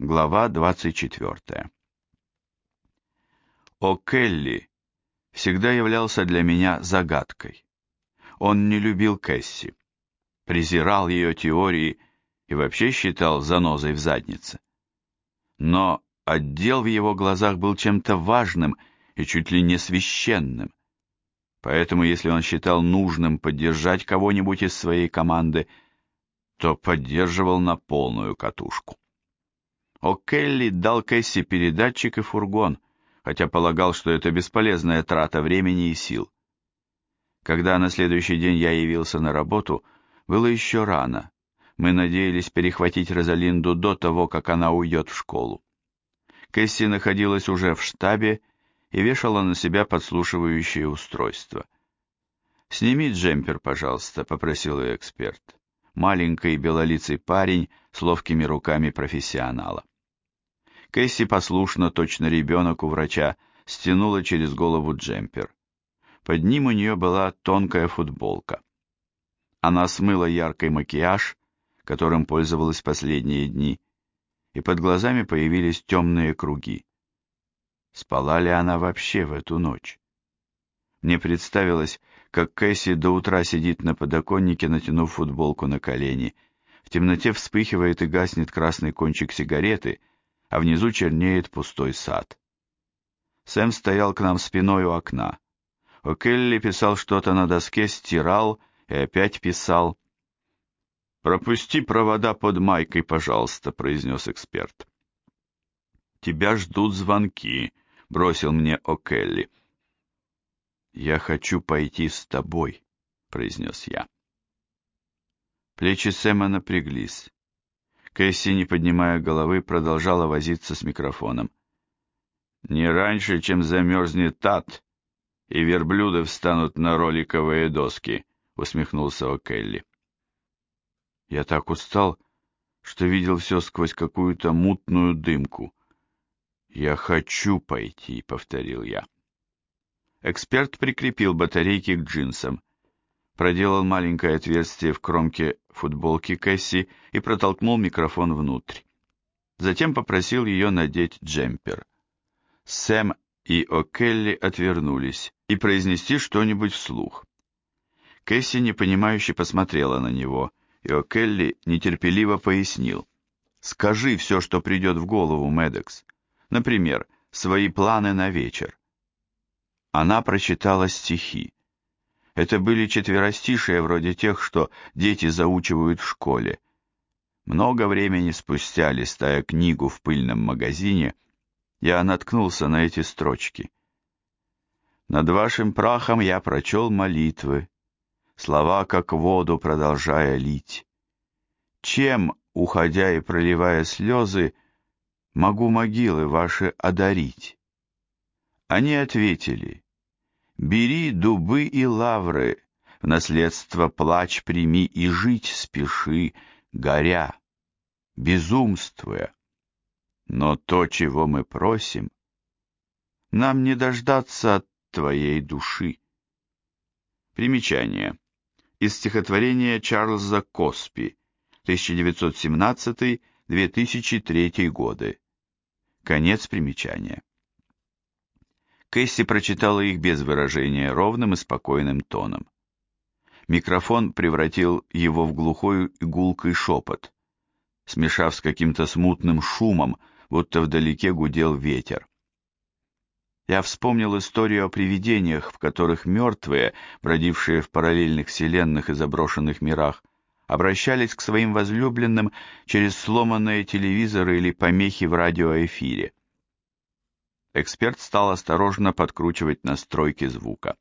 Глава 24. О'Келли всегда являлся для меня загадкой. Он не любил Кэсси, презирал ее теории и вообще считал занозой в заднице. Но отдел в его глазах был чем-то важным и чуть ли не священным. Поэтому, если он считал нужным поддержать кого-нибудь из своей команды, то поддерживал на полную катушку. О'Келли дал Кэсси передатчик и фургон, хотя полагал, что это бесполезная трата времени и сил. Когда на следующий день я явился на работу, было еще рано. Мы надеялись перехватить Розалинду до того, как она уйдет в школу. Кэсси находилась уже в штабе и вешала на себя подслушивающее устройство. «Сними джемпер, пожалуйста», — попросил ее эксперт. Маленький белолицый парень с ловкими руками профессионала. Кэсси послушно, точно ребенок у врача, стянула через голову джемпер. Под ним у нее была тонкая футболка. Она смыла яркий макияж, которым пользовалась последние дни, и под глазами появились темные круги. Спала ли она вообще в эту ночь? Мне представилось, как Кэсси до утра сидит на подоконнике, натянув футболку на колени. В темноте вспыхивает и гаснет красный кончик сигареты, а внизу чернеет пустой сад. Сэм стоял к нам спиной у окна. О'Келли писал что-то на доске, стирал и опять писал. «Пропусти провода под майкой, пожалуйста», — произнес эксперт. «Тебя ждут звонки», — бросил мне О'Келли. «Я хочу пойти с тобой», — произнес я. Плечи Сэма напряглись. Кэсси, не поднимая головы, продолжала возиться с микрофоном. «Не раньше, чем замерзнет ад, и верблюды встанут на роликовые доски», — усмехнулся О'Келли. Я так устал, что видел все сквозь какую-то мутную дымку. «Я хочу пойти», — повторил я. Эксперт прикрепил батарейки к джинсам, проделал маленькое отверстие в кромке футболки Кэсси и протолкнул микрофон внутрь. Затем попросил ее надеть джемпер. Сэм и О'Келли отвернулись и произнести что-нибудь вслух. Кэсси непонимающе посмотрела на него, и О'Келли нетерпеливо пояснил. «Скажи все, что придет в голову, Мэддокс. Например, свои планы на вечер». Она прочитала стихи. Это были четверостишие вроде тех, что дети заучивают в школе. Много времени спустя, листая книгу в пыльном магазине, я наткнулся на эти строчки. «Над вашим прахом я прочел молитвы, слова, как воду продолжая лить. Чем, уходя и проливая слезы, могу могилы ваши одарить?» Они ответили: «Бери дубы и лавры, в наследство плач прими и жить спеши, горя, безумствуя. Но то, чего мы просим, нам не дождаться от твоей души». Примечание. Из стихотворения Чарльза Коспи, 1917-2003 годы. Конец примечания. Кэсси прочитала их без выражения, ровным и спокойным тоном. Микрофон превратил его в глухой и гулкий шепот, смешав с каким-то смутным шумом, будто вдалеке гудел ветер. Я вспомнил историю о привидениях, в которых мертвые, бродившие в параллельных вселенных и заброшенных мирах, обращались к своим возлюбленным через сломанные телевизоры или помехи в радиоэфире. Эксперт стал осторожно подкручивать настройки звука.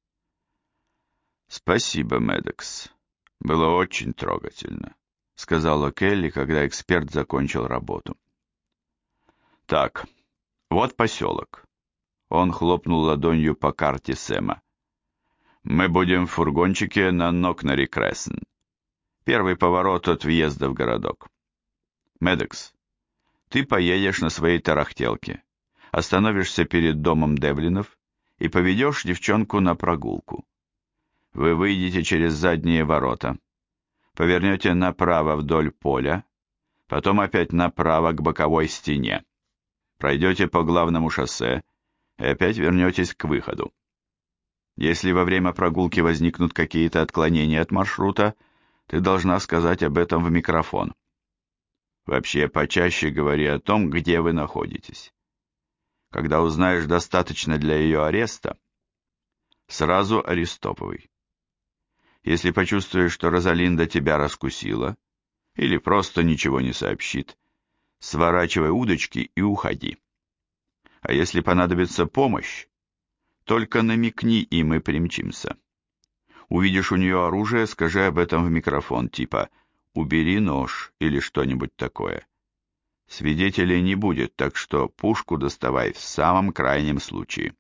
«Спасибо, Мэддокс. Было очень трогательно», — сказала Келли, когда эксперт закончил работу. «Так, вот поселок». Он хлопнул ладонью по карте Сэма. «Мы будем в фургончике на Нокнери-Крессен. Первый поворот от въезда в городок. Мэддокс, ты поедешь на своей тарахтелке, остановишься перед домом Девлинов и поведешь девчонку на прогулку. Вы выйдете через задние ворота, повернете направо вдоль поля, Потом опять направо к боковой стене. Пройдете по главному шоссе и опять вернетесь к выходу. Если во время прогулки возникнут какие-то отклонения от маршрута, ты должна сказать об этом в микрофон. Вообще, почаще говори о том, где вы находитесь. Когда узнаешь достаточно для ее ареста, сразу арестовывай. Если почувствуешь, что Розалинда тебя раскусила, или просто ничего не сообщит, сворачивай удочки и уходи. А если понадобится помощь, только намекни им и примчимся. Увидишь у нее оружие, скажи об этом в микрофон, типа «убери нож» или что-нибудь такое. Свидетелей не будет, так что пушку доставай в самом крайнем случае.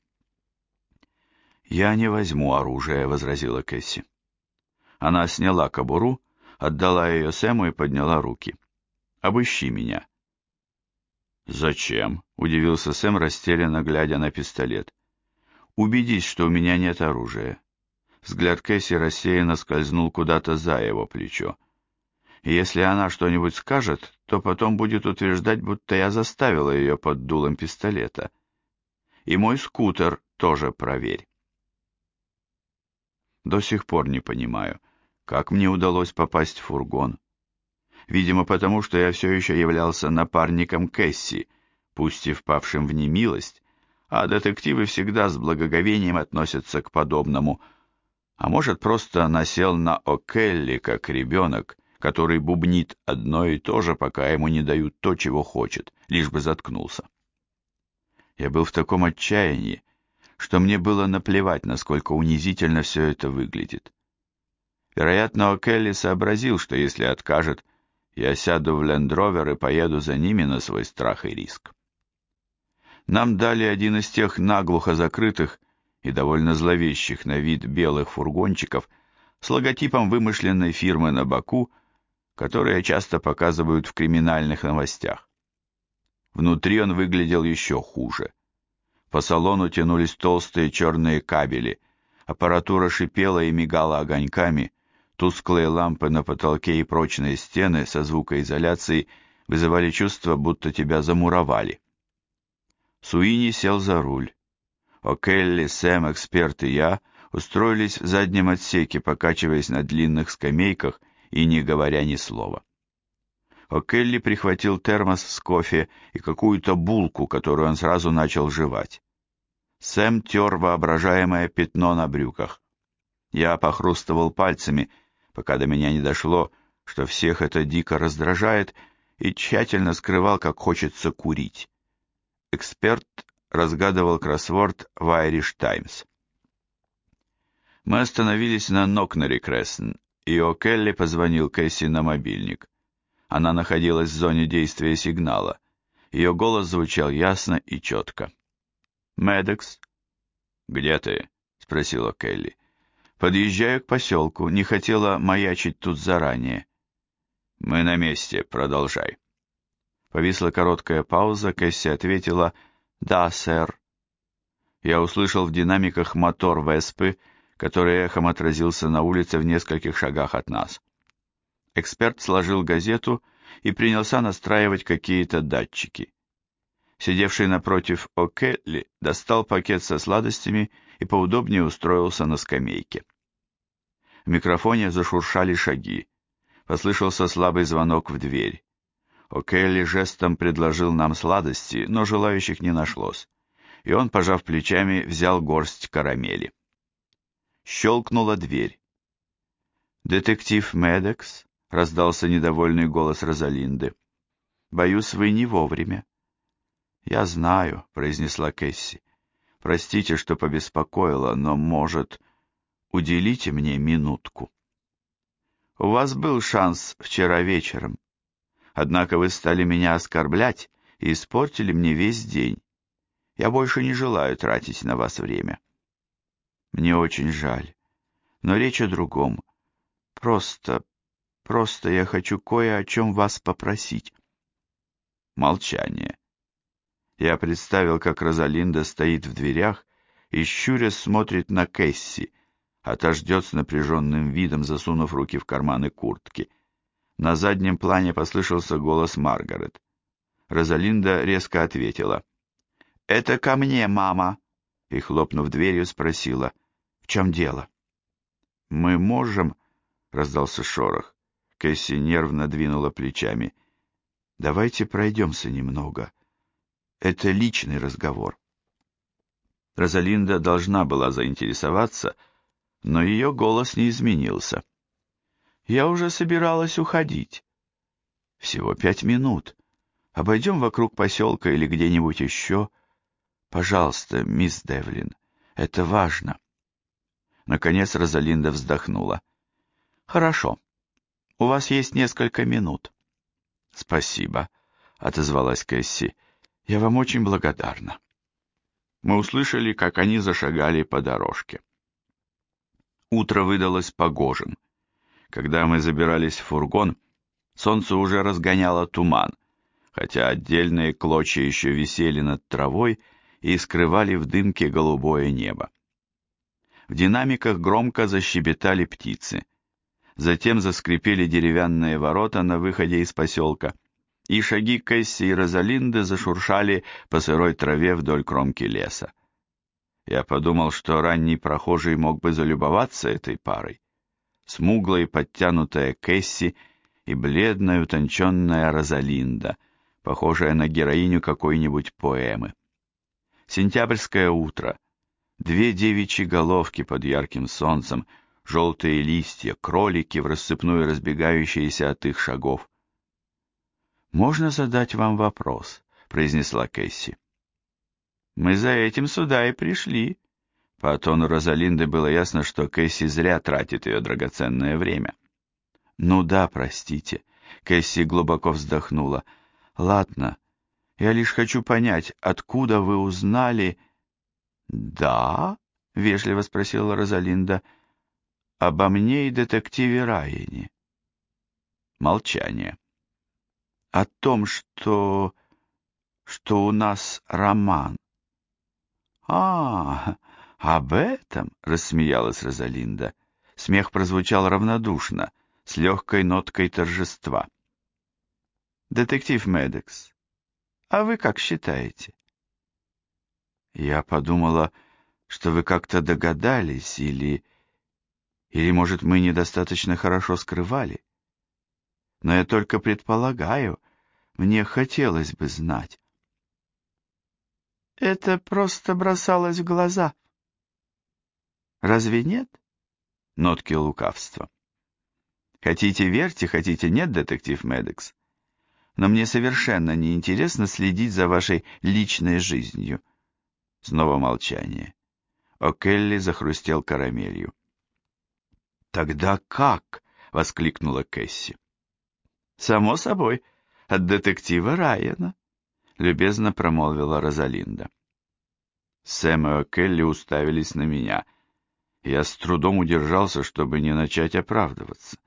«Я не возьму оружие», — возразила Кэсси. Она сняла кобуру, отдала ее Сэму и подняла руки. «Обыщи меня». «Зачем?» — удивился Сэм, растерянно глядя на пистолет. «Убедись, что у меня нет оружия». Взгляд Кэсси рассеянно скользнул куда-то за его плечо. «И если она что-нибудь скажет, то потом будет утверждать, будто я заставила ее под дулом пистолета. И мой скутер тоже проверь». До сих пор не понимаю, как мне удалось попасть в фургон. Видимо, потому что я все еще являлся напарником Кэсси, пусть и впавшим в немилость, а детективы всегда с благоговением относятся к подобному. А может, просто насел на О'Келли, как ребенок, который бубнит одно и то же, пока ему не дают то, чего хочет, лишь бы заткнулся. Я был в таком отчаянии, что мне было наплевать, насколько унизительно все это выглядит. Вероятно, О'Келли сообразил, что если откажет, я сяду в лендровер и поеду за ними на свой страх и риск. Нам дали один из тех наглухо закрытых и довольно зловещих на вид белых фургончиков с логотипом вымышленной фирмы на боку, которые часто показывают в криминальных новостях. Внутри он выглядел еще хуже. По салону тянулись толстые черные кабели, аппаратура шипела и мигала огоньками, тусклые лампы на потолке и прочные стены со звукоизоляцией вызывали чувство, будто тебя замуровали. Суини сел за руль. О'Келли, Сэм, эксперт и я устроились в заднем отсеке, покачиваясь на длинных скамейках и не говоря ни слова. О'Келли прихватил термос с кофе и какую-то булку, которую он сразу начал жевать. Сэм тер воображаемое пятно на брюках. Я похрустывал пальцами, пока до меня не дошло, что всех это дико раздражает, и тщательно скрывал, как хочется курить. Эксперт разгадывал кроссворд в Irish Times. Мы остановились на Нокнери-Крессен, и О'Келли позвонил Кэсси на мобильник. Она находилась в зоне действия сигнала. Ее голос звучал ясно и четко. «Медекс?» «Где ты?» — спросила Келли. «Подъезжаю к поселку. Не хотела маячить тут заранее». «Мы на месте. Продолжай». Повисла короткая пауза. Кэсси ответила «Да, сэр». Я услышал в динамиках мотор Веспы, который эхом отразился на улице в нескольких шагах от нас. Эксперт сложил газету и принялся настраивать какие-то датчики. Сидевший напротив О'Келли достал пакет со сладостями и поудобнее устроился на скамейке. В микрофоне зашуршали шаги. Послышался слабый звонок в дверь. О'Келли жестом предложил нам сладости, но желающих не нашлось, и он, пожав плечами, взял горсть карамели. Щелкнула дверь. «Детектив Медекс?» — раздался недовольный голос Розалинды. «Боюсь, вы не вовремя». «Я знаю», — произнесла Кэсси. «Простите, что побеспокоила, но, может, уделите мне минутку?» «У вас был шанс вчера вечером. Однако вы стали меня оскорблять и испортили мне весь день. Я больше не желаю тратить на вас время». «Мне очень жаль, но речь о другом. Просто я хочу кое о чем вас попросить». Молчание. Я представил, как Розалинда стоит в дверях и, щурясь, смотрит на Кэсси, а та ждет с напряженным видом, засунув руки в карманы куртки. На заднем плане послышался голос Маргарет. Розалинда резко ответила. «Это ко мне, мама!» И, хлопнув дверью, спросила. «В чем дело?» «Мы можем...» — раздался шорох. Кэсси нервно двинула плечами. «Давайте пройдемся немного. Это личный разговор». Розалинда должна была заинтересоваться, но ее голос не изменился. «Я уже собиралась уходить. Всего 5 минут. Обойдем вокруг поселка или где-нибудь еще. Пожалуйста, мисс Девлин, это важно». Наконец Розалинда вздохнула. «Хорошо. У вас есть несколько минут». «Спасибо», — отозвалась Кэсси. «Я вам очень благодарна». Мы услышали, как они зашагали по дорожке. Утро выдалось погожим. Когда мы забирались в фургон, солнце уже разгоняло туман, хотя отдельные клочья еще висели над травой и скрывали в дымке голубое небо. В динамиках громко защебетали птицы. Затем заскрипели деревянные ворота на выходе из поселка, и шаги Кэсси и Розалинды зашуршали по сырой траве вдоль кромки леса. Я подумал, что ранний прохожий мог бы залюбоваться этой парой. Смуглая и подтянутая Кэсси и бледная утонченная Розалинда, похожая на героиню какой-нибудь поэмы. Сентябрьское утро. 2 девичьи головки под ярким солнцем, желтые листья, кролики, в рассыпную разбегающиеся от их шагов. «Можно задать вам вопрос?» — произнесла Кэсси. «Мы за этим сюда и пришли». По тону Розалинды было ясно, что Кэсси зря тратит ее драгоценное время. «Ну да, простите». Кэсси глубоко вздохнула. «Ладно, я лишь хочу понять, откуда вы узнали...» «Да?» — вежливо спросила Розалинда. «Обо мне и детективе Райане». Молчание. «О том, что у нас роман». Об этом?» — рассмеялась Розалинда. Смех прозвучал равнодушно, с легкой ноткой торжества. «Детектив Медекс, а вы как считаете?» «Я подумала, что вы как-то догадались, или, может, мы недостаточно хорошо скрывали. Но я только предполагаю, мне хотелось бы знать». «Это просто бросалось в глаза. Разве нет?» Нотки лукавства. «Хотите верьте, хотите нет, детектив Медекс, но мне совершенно не интересно следить за вашей личной жизнью». Снова молчание. О'Келли захрустел карамелью. «Тогда как?» — воскликнула Кэсси. «Само собой, от детектива Райана», — любезно промолвила Розалинда. Сэм и О'Келли уставились на меня. Я с трудом удержался, чтобы не начать оправдываться.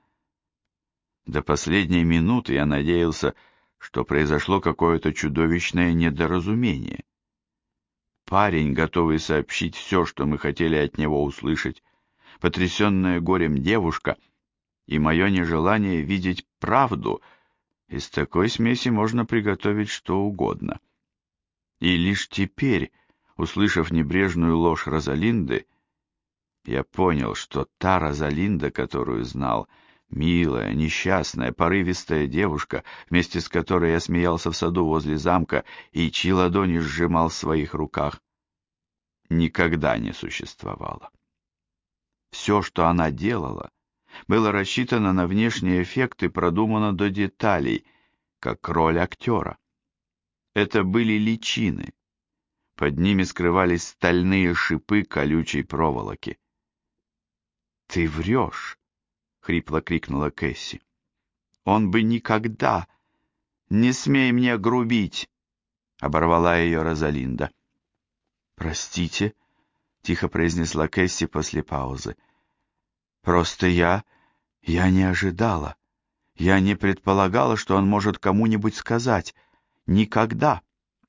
До последней минуты я надеялся, что произошло какое-то чудовищное недоразумение. Парень, готовый сообщить все, что мы хотели от него услышать, потрясенная горем девушка и мое нежелание видеть правду, из такой смеси можно приготовить что угодно. И лишь теперь, услышав небрежную ложь Розалинды, я понял, что та Розалинда, которую знал, милая, несчастная, порывистая девушка, вместе с которой я смеялся в саду возле замка и чьи ладони сжимал в своих руках, никогда не существовала. Все, что она делала, было рассчитано на внешний эффект и продумано до деталей, как роль актера. Это были личины. Под ними скрывались стальные шипы колючей проволоки. «Ты врешь!» — хрипло крикнула Кэсси. «Он бы никогда... Не смей мне грубить!» — оборвала ее Розалинда. «Простите», — тихо произнесла Кэсси после паузы. «Просто я не ожидала. Я не предполагала, что он может кому-нибудь сказать. Никогда».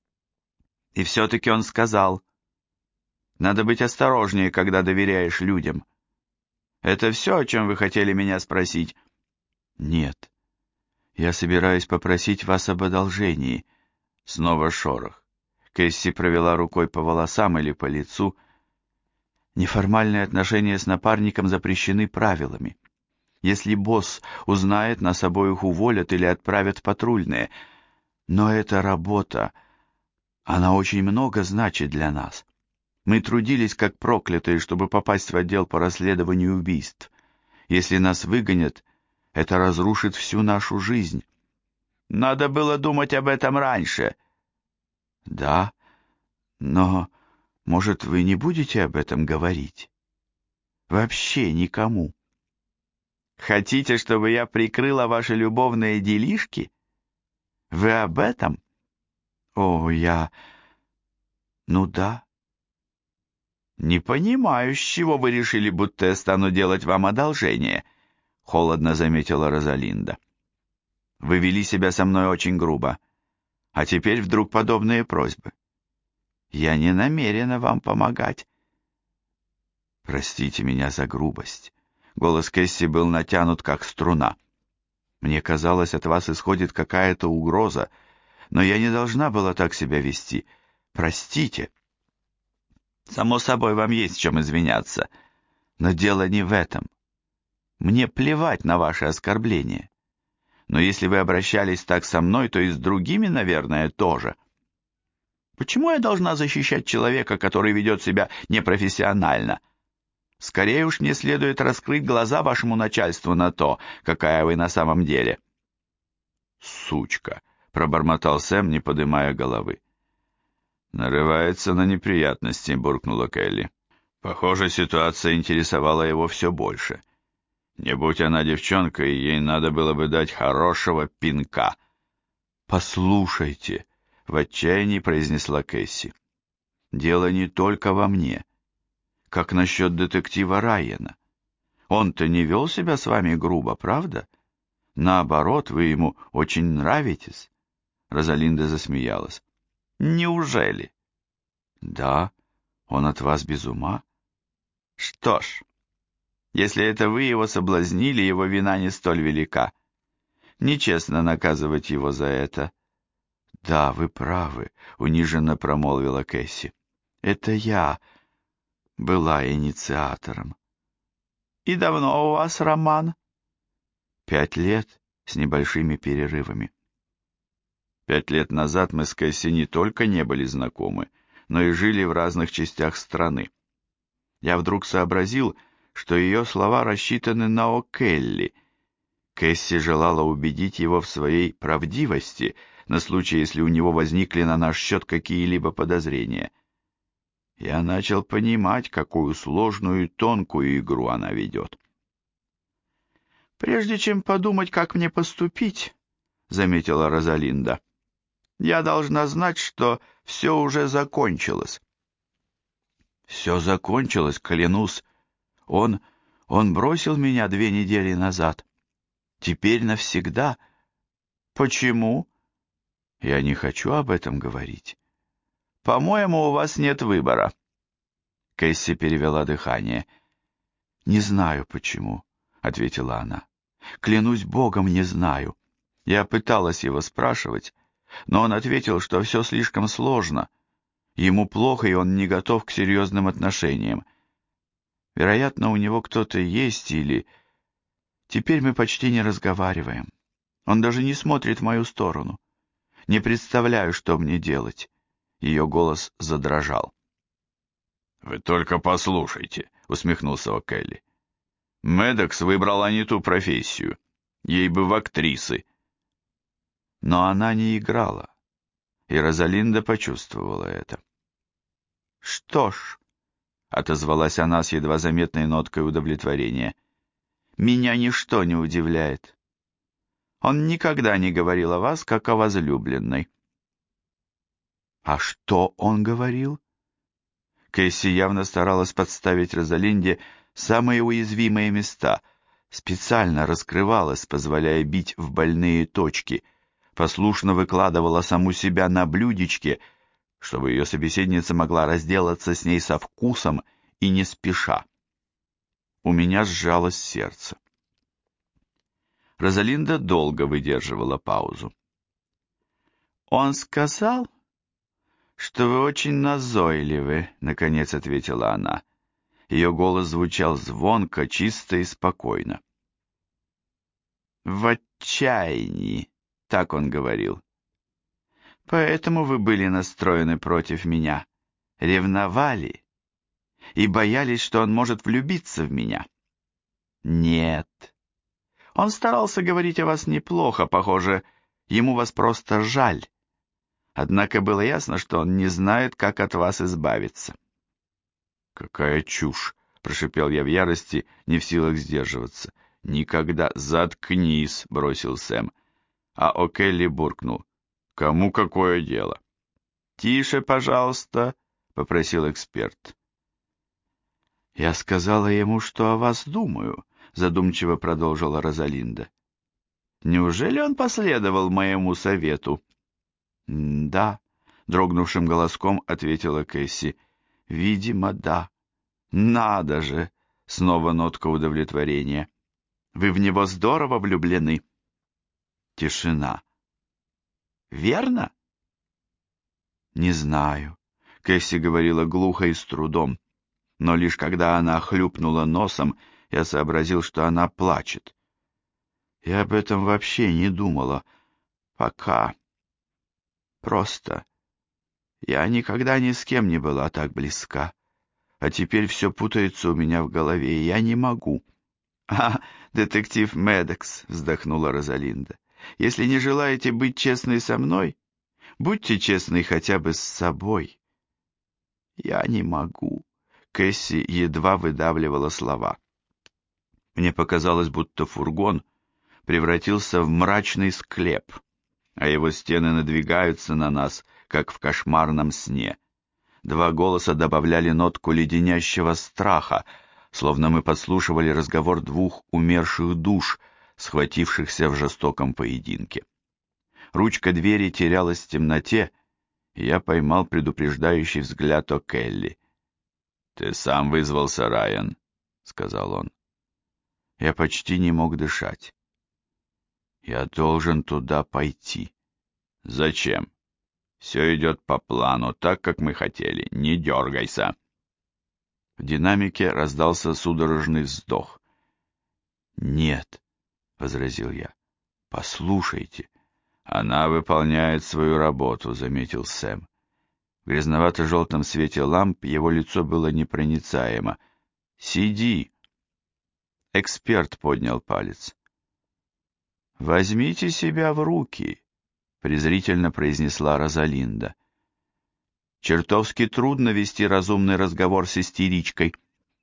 «И все-таки он сказал. Надо быть осторожнее, когда доверяешь людям. Это все, о чем вы хотели меня спросить?» «Нет, «Я собираюсь попросить вас об одолжении». Снова шорох. Кэсси провела рукой по волосам или по лицу. Неформальные отношения с напарником запрещены правилами. Если босс узнает, нас обоих уволят или отправят в патрульные. Но эта работа, она очень много значит для нас. Мы трудились как проклятые, чтобы попасть в отдел по расследованию убийств. Если нас выгонят, это разрушит всю нашу жизнь. Надо было думать об этом раньше. Да, но, может, вы не будете об этом говорить? Вообще никому. Хотите, чтобы я прикрыла ваши любовные делишки? Вы об этом? О, Ну да. Не понимаю, с чего вы решили, будто я стану делать вам одолжение, холодно заметила Розалинда. Вы вели себя со мной очень грубо, а теперь вдруг подобные просьбы. Я не намерена вам помогать. Простите меня за грубость. Голос Кэсси был натянут, как струна. Мне казалось, от вас исходит какая-то угроза, но я не должна была так себя вести. Простите. Само собой, вам есть в чем извиняться, но дело не в этом. Мне плевать на ваши оскорбления. Но если вы обращались так со мной, то и с другими, наверное, тоже. Почему я должна защищать человека, который ведет себя непрофессионально? Скорее уж мне следует раскрыть глаза вашему начальству на то, какая вы на самом деле. Сучка, пробормотал Сэм, не поднимая головы. Нарывается на неприятности, буркнула Келли. Похоже, ситуация интересовала его все больше. Не будь она девчонкой, ей надо было бы дать хорошего пинка. «Послушайте», — в отчаянии произнесла Кэсси, — «дело не только во мне. Как насчет детектива Райана? Он-то не вел себя с вами грубо, правда? Наоборот, вы ему очень нравитесь». Розалинда засмеялась. «Неужели?» «Да, он от вас без ума». «Что ж, если это вы его соблазнили, его вина не столь велика. Нечестно наказывать его за это». «Да, вы правы», — униженно промолвила Кэсси. «Это я была инициатором». «И давно у вас роман?» 5 лет с небольшими перерывами. 5 лет назад мы с Кэсси не только не были знакомы, но и жили в разных частях страны. Я вдруг сообразил, что ее слова рассчитаны на О'Келли. Кэсси желала убедить его в своей правдивости на случай, если у него возникли на наш счет какие-либо подозрения. Я начал понимать, какую сложную и тонкую игру она ведет. «Прежде чем подумать, как мне поступить», — заметила Розалинда, — «я должна знать, что все уже закончилось». «Все закончилось, клянусь. Он бросил меня 2 недели назад. Теперь навсегда. Почему?» «Я не хочу об этом говорить». «По-моему, у вас нет выбора». Кэсси перевела дыхание. «Не знаю, почему», — ответила она. «Клянусь Богом, не знаю. Я пыталась его спрашивать, но он ответил, что все слишком сложно. Ему плохо, и он не готов к серьезным отношениям. Вероятно, у него кто-то есть или... Теперь мы почти не разговариваем. Он даже не смотрит в мою сторону. Не представляю, что мне делать». Ее голос задрожал. «Вы только послушайте», — усмехнулся О'Келли. «Мэддокс выбрала не ту профессию. Ей бы в актрисы». Но она не играла, и Розалинда почувствовала это. «Что ж», — отозвалась она с едва заметной ноткой удовлетворения, — «меня ничто не удивляет. Он никогда не говорил о вас, как о возлюбленной». «А что он говорил?» Кэсси явно старалась подставить Розалинде самые уязвимые места, специально раскрывалась, позволяя бить в больные точки, послушно выкладывала саму себя на блюдечке, чтобы ее собеседница могла разделаться с ней со вкусом и не спеша. У меня сжалось сердце. Розалинда долго выдерживала паузу. «Он сказал, что вы очень назойливы», — наконец ответила она. Ее голос звучал звонко, чисто и спокойно. «В отчаянии», — так он говорил. «Поэтому вы были настроены против меня, ревновали и боялись, что он может влюбиться в меня». «Нет». Он старался говорить о вас неплохо, похоже, ему вас просто жаль. Однако было ясно, что он не знает, как от вас избавиться. «Какая чушь!» — прошипел я в ярости, не в силах сдерживаться. «Никогда! Заткнись!» — бросил Сэм. А О'Келли буркнул. «Кому какое дело?» «Тише, пожалуйста!» — попросил эксперт. «Я сказала ему, что о вас думаю», — задумчиво продолжила Розалинда. «Неужели он последовал моему совету?» «Да», — дрогнувшим голоском ответила Кэсси. «Видимо, да». «Надо же!» — снова нотка удовлетворения. «Вы в него здорово влюблены». Тишина. «Верно?» «Не знаю», — Кэсси говорила глухо и с трудом. Но лишь когда она хлюпнула носом, я сообразил, что она плачет. Я об этом вообще не думала. Пока. Просто. Я никогда ни с кем не была так близка. А теперь все путается у меня в голове, и я не могу. «А, детектив Медекс», — вздохнула Розалинда, — «если не желаете быть честной со мной, будьте честны хотя бы с собой». «Я не могу», — Кэсси едва выдавливала слова. Мне показалось, будто фургон превратился в мрачный склеп, а его стены надвигаются на нас, как в кошмарном сне. Два голоса добавляли нотку леденящего страха, словно мы подслушивали разговор двух умерших душ, схватившихся в жестоком поединке. Ручка двери терялась в темноте, и я поймал предупреждающий взгляд О'Келли. «Ты сам вызвался, Райан», — сказал он. Я почти не мог дышать. «Я должен туда пойти». «Зачем?» «Все идет по плану, так, как мы хотели. Не дергайся». В динамике раздался судорожный вздох. «Нет», — возразил я, — «послушайте». «Она выполняет свою работу», — заметил Сэм. В грязновато-желтом свете ламп его лицо было непроницаемо. «Сиди!» Эксперт поднял палец. «Возьмите себя в руки», — презрительно произнесла Розалинда. «Чертовски трудно вести разумный разговор с истеричкой».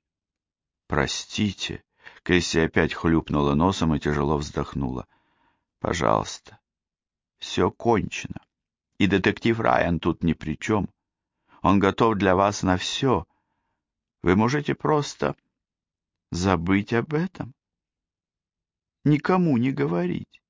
«Простите», — Кэсси опять хлюпнула носом и тяжело вздохнула. «Пожалуйста, все кончено, и детектив Райан тут ни при чем. Он готов для вас на все. Вы можете просто забыть об этом. Никому не говорить.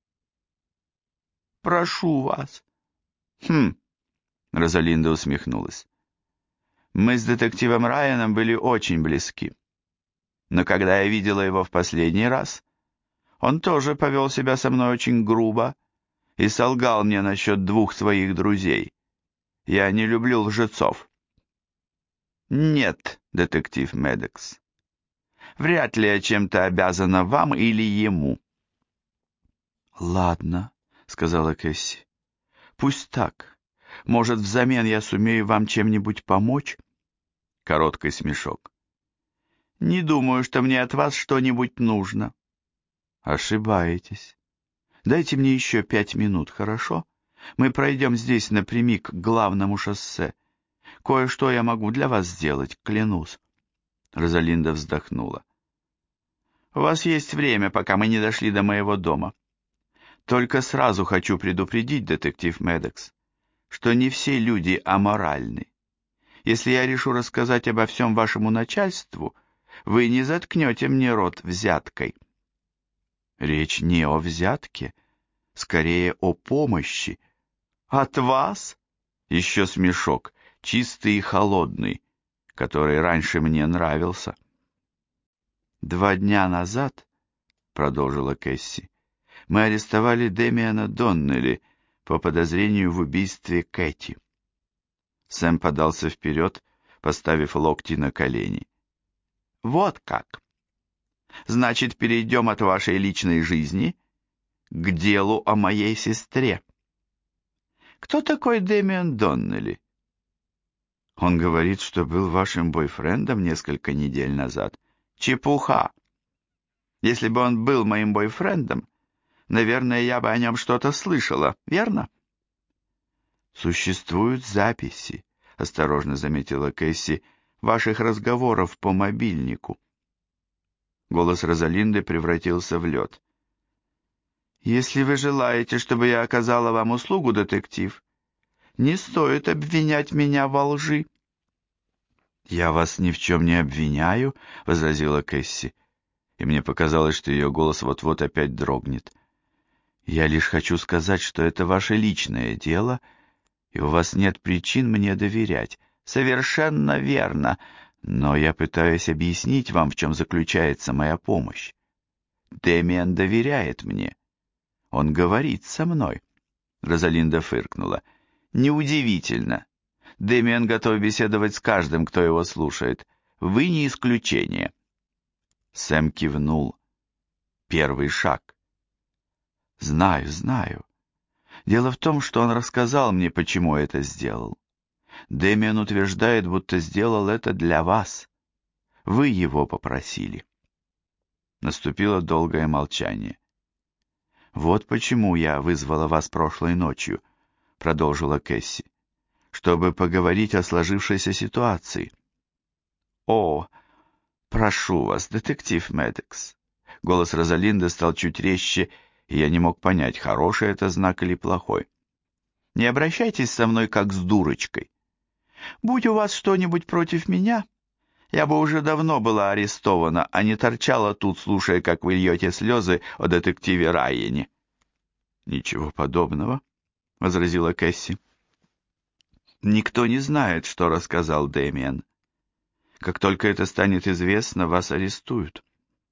Прошу вас». «Хм», — Розалинда усмехнулась. «Мы с детективом Райаном были очень близки. Но когда я видела его в последний раз, он тоже повел себя со мной очень грубо и солгал мне насчет двух своих друзей. Я не люблю лжецов». «Нет, детектив Медекс. Вряд ли я чем-то обязана вам или ему». «Ладно», — сказала Кэсси. «Пусть так. Может, взамен я сумею вам чем-нибудь помочь?» Короткий смешок. «Не думаю, что мне от вас что-нибудь нужно». «Ошибаетесь. Дайте мне еще 5 минут, хорошо? Мы пройдем здесь напрямик к главному шоссе. Кое-что я могу для вас сделать, клянусь». Розалинда вздохнула. «У вас есть время, пока мы не дошли до моего дома. Только сразу хочу предупредить, детектив Медекс, что не все люди аморальны. Если я решу рассказать обо всем вашему начальству, вы не заткнете мне рот взяткой». «Речь не о взятке, скорее о помощи». «От вас?» Еще смешок, чистый и холодный, который раньше мне нравился. «2 дня назад, — продолжила Кэсси, — Мы арестовали Дэмиана Доннелли по подозрению в убийстве Кэти. Сэм подался вперед, поставив локти на колени. Вот как. Значит, перейдем от вашей личной жизни к делу о моей сестре. Кто такой Дэмиан Доннелли? Он говорит, что был вашим бойфрендом несколько недель назад. Чепуха. Если бы он был моим бойфрендом, наверное, я бы о нем что-то слышала, верно? Существуют записи, осторожно заметила Кэсси, ваших разговоров по мобильнику. Голос Розалинды превратился в лед. Если вы желаете, чтобы я оказала вам услугу, детектив, не стоит обвинять меня во лжи. «Я вас ни в чем не обвиняю», — возразила Кэсси, и мне показалось, что ее голос вот-вот опять дрогнет. «Я лишь хочу сказать, что это ваше личное дело, и у вас нет причин мне доверять». «Совершенно верно, но я пытаюсь объяснить вам, в чем заключается моя помощь. Дэмиан доверяет мне. Он говорит со мной». Розалинда фыркнула. «Неудивительно. Дэмиан готов беседовать с каждым, кто его слушает. Вы не исключение». Сэм кивнул. Первый шаг. «Знаю, знаю. Дело в том, что он рассказал мне, почему это сделал. Дэмиан утверждает, будто сделал это для вас. Вы его попросили». Наступило долгое молчание. «Вот почему я вызвала вас прошлой ночью», — продолжила Кэсси, «чтобы поговорить о сложившейся ситуации». «О, прошу вас, детектив Медекс». Голос Розалинды стал чуть резче, и я не мог понять, хороший это знак или плохой. «Не обращайтесь со мной как с дурочкой. Будь у вас что-нибудь против меня, я бы уже давно была арестована, а не торчала тут, слушая, как вы льете слезы о детективе Райене». «Ничего подобного», — возразила Кэсси. «Никто не знает, что рассказал Дэмиан. Как только это станет известно, вас арестуют».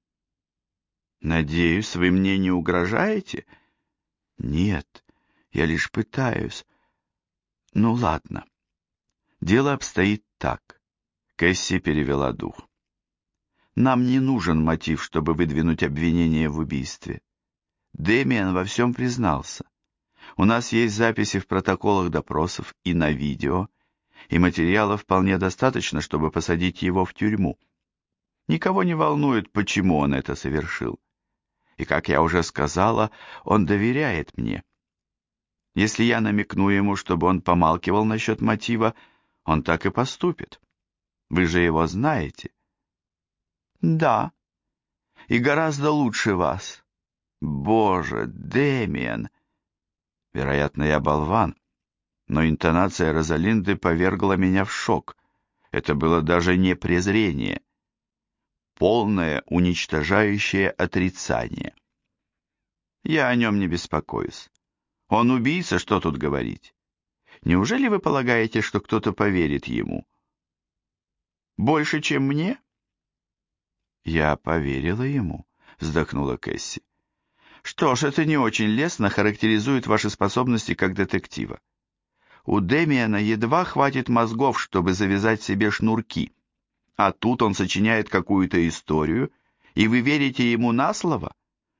«Надеюсь, вы мне не угрожаете?» «Нет, я лишь пытаюсь». «Ну ладно. Дело обстоит так». Кэсси перевела дух. «Нам не нужен мотив, чтобы выдвинуть обвинение в убийстве. Дэмиан во всем признался. У нас есть записи в протоколах допросов и на видео, и материала вполне достаточно, чтобы посадить его в тюрьму. Никого не волнует, почему он это совершил. И, как я уже сказала, он доверяет мне. Если я намекну ему, чтобы он помалкивал насчет мотива, он так и поступит. Вы же его знаете». «Да, и гораздо лучше вас». «Боже, Дэмиан!» Вероятно, я болван, но интонация Розалинды повергла меня в шок. Это было даже не презрение, полное уничтожающее отрицание. «Я о нем не беспокоюсь. Он убийца, что тут говорить? Неужели вы полагаете, что кто-то поверит ему? Больше, чем мне?» «Я поверила ему», — вздохнула Кэсси. «Что ж, это не очень лестно характеризует ваши способности как детектива. У Дэмиана едва хватит мозгов, чтобы завязать себе шнурки. А тут он сочиняет какую-то историю, и вы верите ему на слово?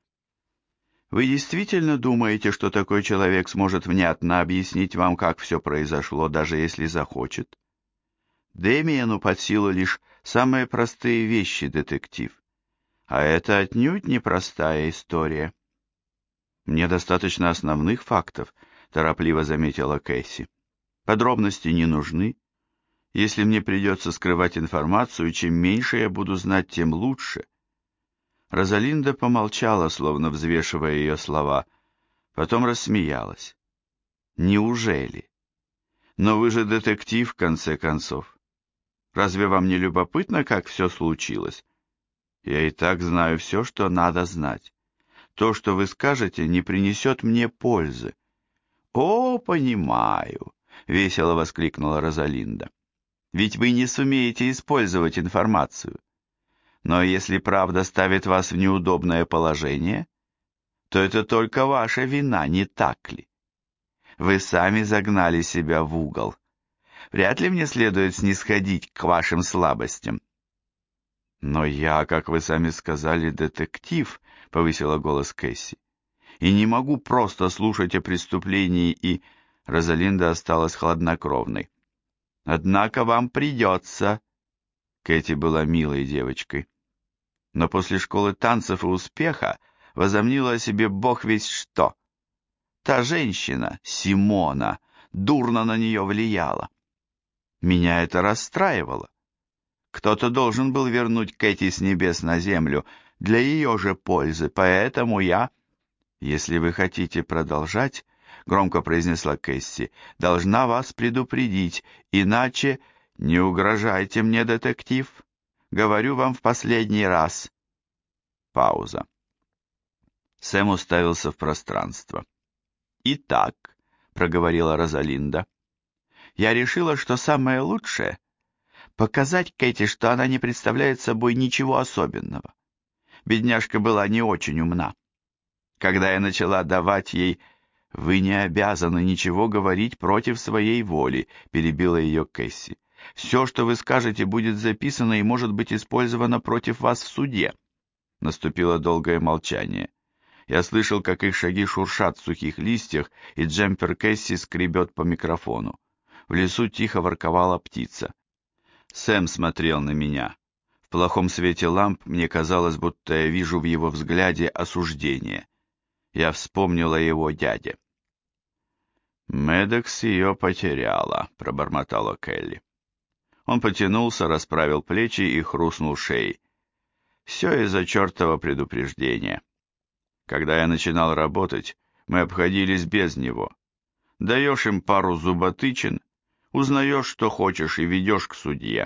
Вы действительно думаете, что такой человек сможет внятно объяснить вам, как все произошло, даже если захочет? Дэмиану под силу лишь самые простые вещи, детектив. А это отнюдь непростая история». «Мне достаточно основных фактов», — торопливо заметила Кэсси. «Подробности не нужны. Если мне придется скрывать информацию, чем меньше я буду знать, тем лучше». Розалинда помолчала, словно взвешивая ее слова, потом рассмеялась. «Неужели? Но вы же детектив, в конце концов. Разве вам не любопытно, как все случилось? Я и так знаю все, что надо знать. То, что вы скажете, не принесет мне пользы». «О, понимаю», — весело воскликнула Розалинда. «Ведь вы не сумеете использовать информацию. Но если правда ставит вас в неудобное положение, то это только ваша вина, не так ли? Вы сами загнали себя в угол. Вряд ли мне следует снисходить к вашим слабостям. Но я, как вы сами сказали, детектив, повысила голос Кэсси, и не могу просто слушать о преступлении и... Розалинда осталась хладнокровной. Однако вам придется... Кэти была милой девочкой. Но после школы танцев и успеха возомнила о себе бог весть что. Та женщина, Симона, дурно на нее влияла. Меня это расстраивало. Кто-то должен был вернуть Кэти с небес на землю для ее же пользы, поэтому я... Если вы хотите продолжать, громко произнесла Кэсси, должна вас предупредить, иначе не угрожайте мне, детектив. Говорю вам в последний раз. Пауза. Сэм уставился в пространство. «Итак», — проговорила Розалинда, — «я решила, что самое лучшее — показать Кэти, что она не представляет собой ничего особенного. Бедняжка была не очень умна. Когда я начала давать ей... «Вы не обязаны ничего говорить против своей воли», — перебила ее Кэсси. «Все, что вы скажете, будет записано и может быть использовано против вас в суде». Наступило долгое молчание. Я слышал, как их шаги шуршат в сухих листьях, и джемпер Кэсси скребет по микрофону. В лесу тихо ворковала птица. Сэм смотрел на меня. В плохом свете ламп мне казалось, будто я вижу в его взгляде осуждение. Я вспомнил о его дяде. «Медекс ее потеряла», — пробормотала Келли. Он потянулся, расправил плечи и хрустнул шеей. «Все из-за чертова предупреждения. Когда я начинал работать, мы обходились без него. Даешь им пару зуботычин, узнаешь, что хочешь, и ведешь к судье.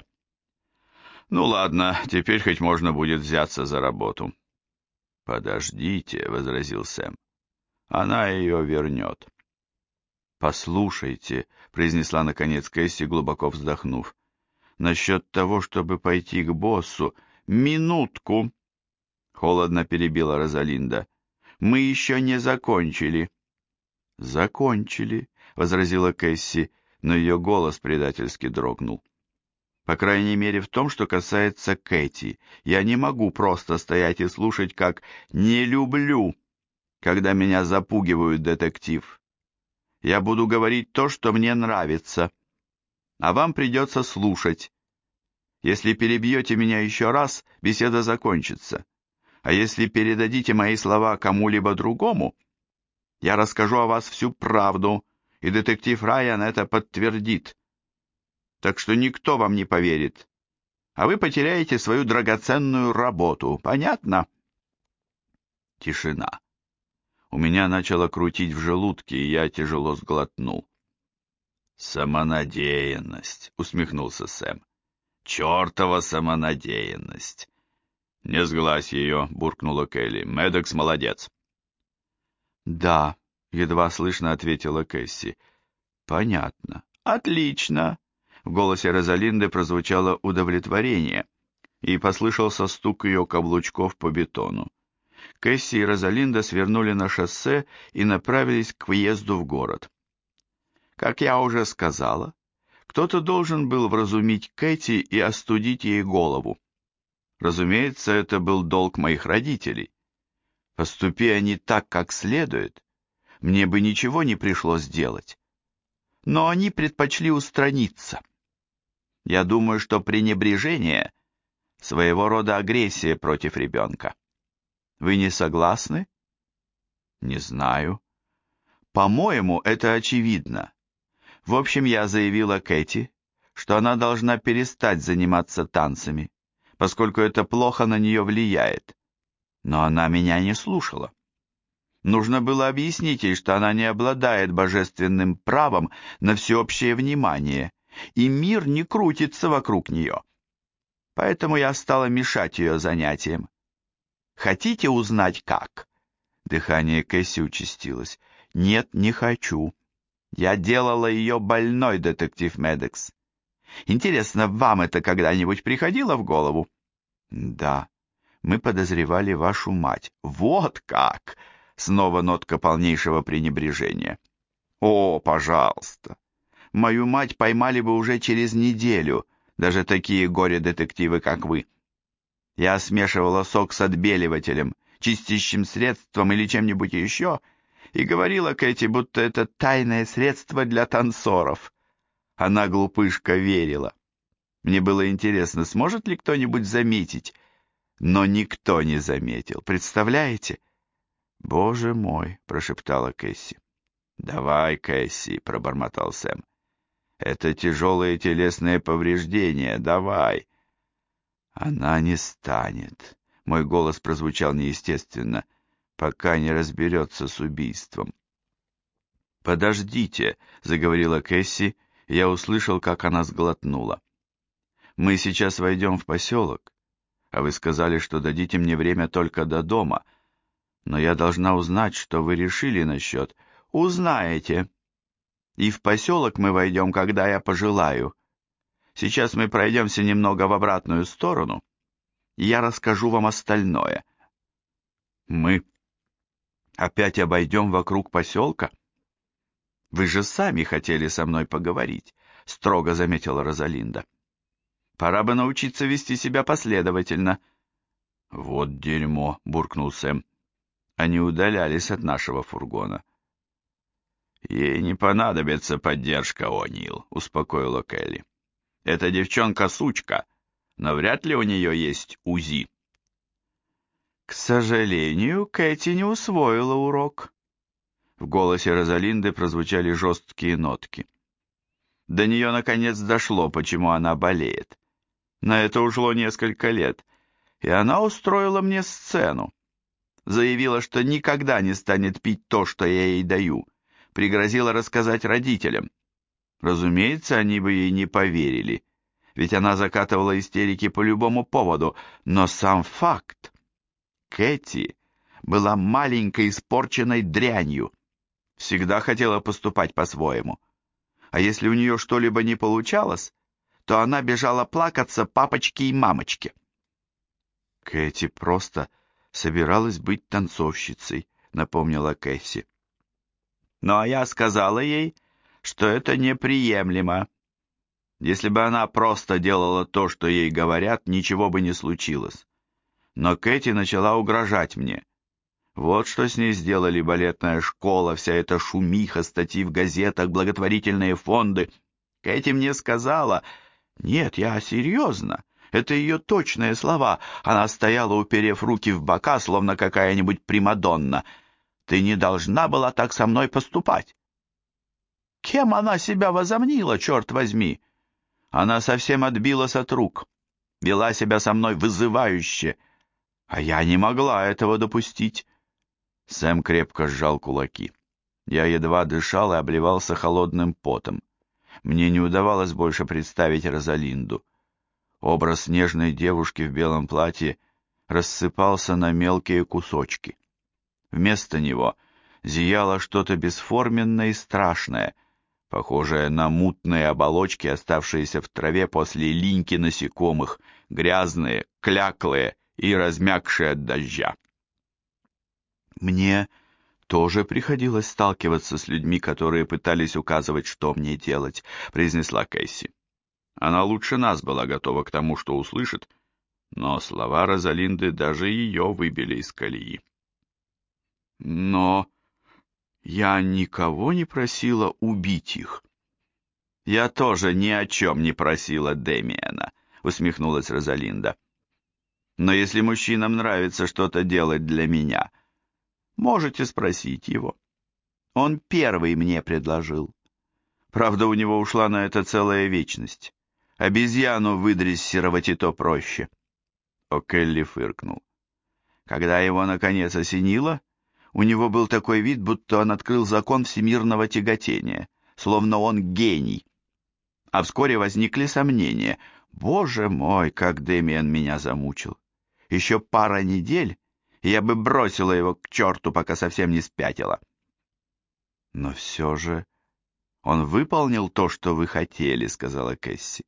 Ну ладно, теперь хоть можно будет взяться за работу». «Подождите», — возразил Сэм. «Она ее вернет». «Послушайте», — произнесла наконец Кэсси, глубоко вздохнув, «насчет того, чтобы пойти к боссу...» «Минутку!» — холодно перебила Розалинда. «Мы еще не закончили». «Закончили», — возразила Кэсси, но ее голос предательски дрогнул. «По крайней мере, в том, что касается Кэти. Я не могу просто стоять и слушать, как «не люблю», когда меня запугивают, детектив. Я буду говорить то, что мне нравится, а вам придется слушать. Если перебьете меня еще раз, беседа закончится. А если передадите мои слова кому-либо другому, я расскажу о вас всю правду, и детектив Райан это подтвердит. Так что никто вам не поверит, а вы потеряете свою драгоценную работу. Понятно?» Тишина. У меня начало крутить в желудке, и я тяжело сглотнул. «Самонадеянность», — усмехнулся Сэм. «Чертова самонадеянность!» «Не сглазь ее», — буркнула Келли. «Медекс молодец». «Да», — едва слышно ответила Кэсси. «Понятно. Отлично». В голосе Розалинды прозвучало удовлетворение, и послышался стук ее каблучков по бетону. Кэсси и Розалинда свернули на шоссе и направились к въезду в город. Как я уже сказала, кто-то должен был вразумить Кэти и остудить ей голову. Разумеется, это был долг моих родителей. Поступи они так, как следует, мне бы ничего не пришлось делать. Но они предпочли устраниться. Я думаю, что пренебрежение — своего рода агрессия против ребенка. Вы не согласны? Не знаю. По-моему, это очевидно. В общем, я заявила Кэти, что она должна перестать заниматься танцами, поскольку это плохо на нее влияет. Но она меня не слушала. Нужно было объяснить ей, что она не обладает божественным правом на всеобщее внимание, и мир не крутится вокруг нее. Поэтому я стала мешать ее занятиям. Хотите узнать, как? Дыхание Кэсси участилось. Нет, не хочу. Я делала ее больной, детектив Медекс. Интересно, вам это когда-нибудь приходило в голову? Да, мы подозревали вашу мать. Вот как! Снова нотка полнейшего пренебрежения. «О, пожалуйста! Мою мать поймали бы уже через неделю, даже такие горе-детективы, как вы. Я смешивала сок с отбеливателем, чистящим средством или чем-нибудь еще, и говорила Кэти, будто это тайное средство для танцоров. Она, глупышка, верила. Мне было интересно, сможет ли кто-нибудь заметить, но никто не заметил. Представляете?» «Боже мой!» — прошептала Кэсси. «Давай, Кэсси!» — пробормотал Сэм. «Это тяжелые телесные повреждения. Давай!» «Она не станет!» — мой голос прозвучал неестественно, пока не разберется с убийством. «Подождите!» — заговорила Кэсси, и я услышал, как она сглотнула. «Мы сейчас войдем в поселок, а вы сказали, что дадите мне время только до дома, но я должна узнать, что вы решили насчет...» «Узнаете. И в поселок мы войдем, когда я пожелаю. Сейчас мы пройдемся немного в обратную сторону, и я расскажу вам остальное». «Мы опять обойдем вокруг поселка?» «Вы же сами хотели со мной поговорить», — строго заметила Розалинда. «Пора бы научиться вести себя последовательно». «Вот дерьмо», — буркнул Сэм. Они удалялись от нашего фургона. «Ей не понадобится поддержка, О'Нил», — успокоила Келли. «Эта девчонка сучка, но вряд ли у нее есть УЗИ». «К сожалению, Кэти не усвоила урок». В голосе Розалинды прозвучали жесткие нотки. До нее наконец дошло, почему она болеет. На это ушло несколько лет, и она устроила мне сцену. Заявила, что никогда не станет пить то, что я ей даю. Пригрозила рассказать родителям. Разумеется, они бы ей не поверили, ведь она закатывала истерики по любому поводу, но сам факт. Кэти была маленькой испорченной дрянью, всегда хотела поступать по-своему. А если у нее что-либо не получалось, то она бежала плакаться папочке и мамочке. Кэти просто собиралась быть танцовщицей, напомнила Кэсси. Ну а я сказала ей, что это неприемлемо. Если бы она просто делала то, что ей говорят, ничего бы не случилось. Но Кэти начала угрожать мне. Вот что с ней сделали балетная школа, вся эта шумиха, статьи в газетах, благотворительные фонды. Кэти мне сказала... Нет, я серьезно. Это ее точные слова. Она стояла, уперев руки в бока, словно какая-нибудь примадонна. Ты не должна была так со мной поступать. Кем она себя возомнила, черт возьми? Она совсем отбилась от рук, вела себя со мной вызывающе, а я не могла этого допустить. Сэм крепко сжал кулаки. Я едва дышал и обливался холодным потом. Мне не удавалось больше представить Розалинду. Образ нежной девушки в белом платье рассыпался на мелкие кусочки. Вместо него зияло что-то бесформенное и страшное, похожее на мутные оболочки, оставшиеся в траве после линьки насекомых, грязные, кляклые и размякшие от дождя. Мне тоже приходилось сталкиваться с людьми, которые пытались указывать, что мне делать, произнесла Кэсси. Она лучше нас была готова к тому, что услышит, но слова Розалинды даже ее выбили из колеи. Но я никого не просила убить их. Я тоже ни о чем не просила Дэмиена, усмехнулась Розалинда. Но если мужчинам нравится что-то делать для меня, можете спросить его. Он первый мне предложил. Правда, у него ушла на это целая вечность. Обезьяну выдрессировать и то проще. О'Келли фыркнул. Когда его наконец осенило, у него был такой вид, будто он открыл закон всемирного тяготения, словно он гений. А вскоре возникли сомнения. Боже мой, как Дэмиен меня замучил. Еще пара недель, и я бы бросила его к черту, пока совсем не спятила. Но все же он выполнил то, что вы хотели, сказала Кэсси.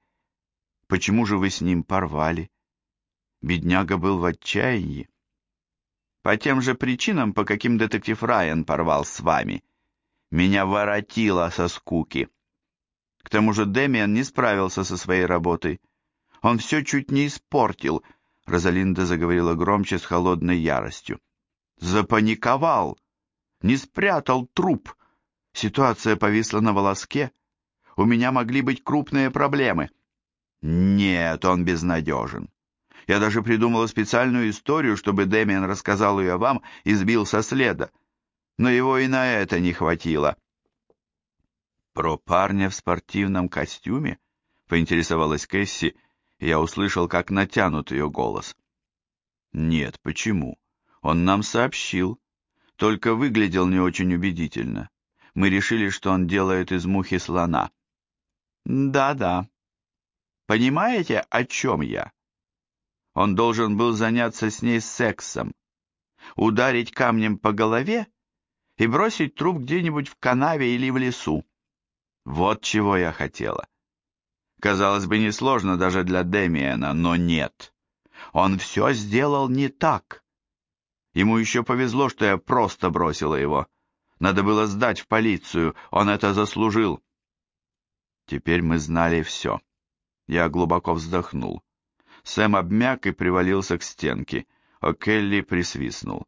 Почему же вы с ним порвали? Бедняга был в отчаянии. по тем же причинам, по каким детектив Райан порвал с вами. Меня воротило со скуки. К тому же Дэмиан не справился со своей работой. Он все чуть не испортил, Розалинда заговорила громче с холодной яростью. Запаниковал, не спрятал труп. Ситуация повисла на волоске. У меня могли быть крупные проблемы. Нет, он безнадежен. Я даже придумала специальную историю, чтобы Дэмиан рассказал ее вам и сбил со следа. Но его и на это не хватило. Про парня в спортивном костюме? Поинтересовалась Кэсси, и я услышал, как натянут ее голос. Нет, почему? Он нам сообщил. Только выглядел не очень убедительно. Мы решили, что он делает из мухи слона. Да-да. Понимаете, о чем я? Он должен был заняться с ней сексом, ударить камнем по голове и бросить труп где-нибудь в канаве или в лесу. Вот чего я хотела. Казалось бы, несложно даже для Дэмиена, но нет. Он все сделал не так. Ему еще повезло, что я просто бросила его. Надо было сдать в полицию, он это заслужил. Теперь мы знали все. Я глубоко вздохнул. Сэм обмяк и привалился к стенке. О'Келли присвистнул.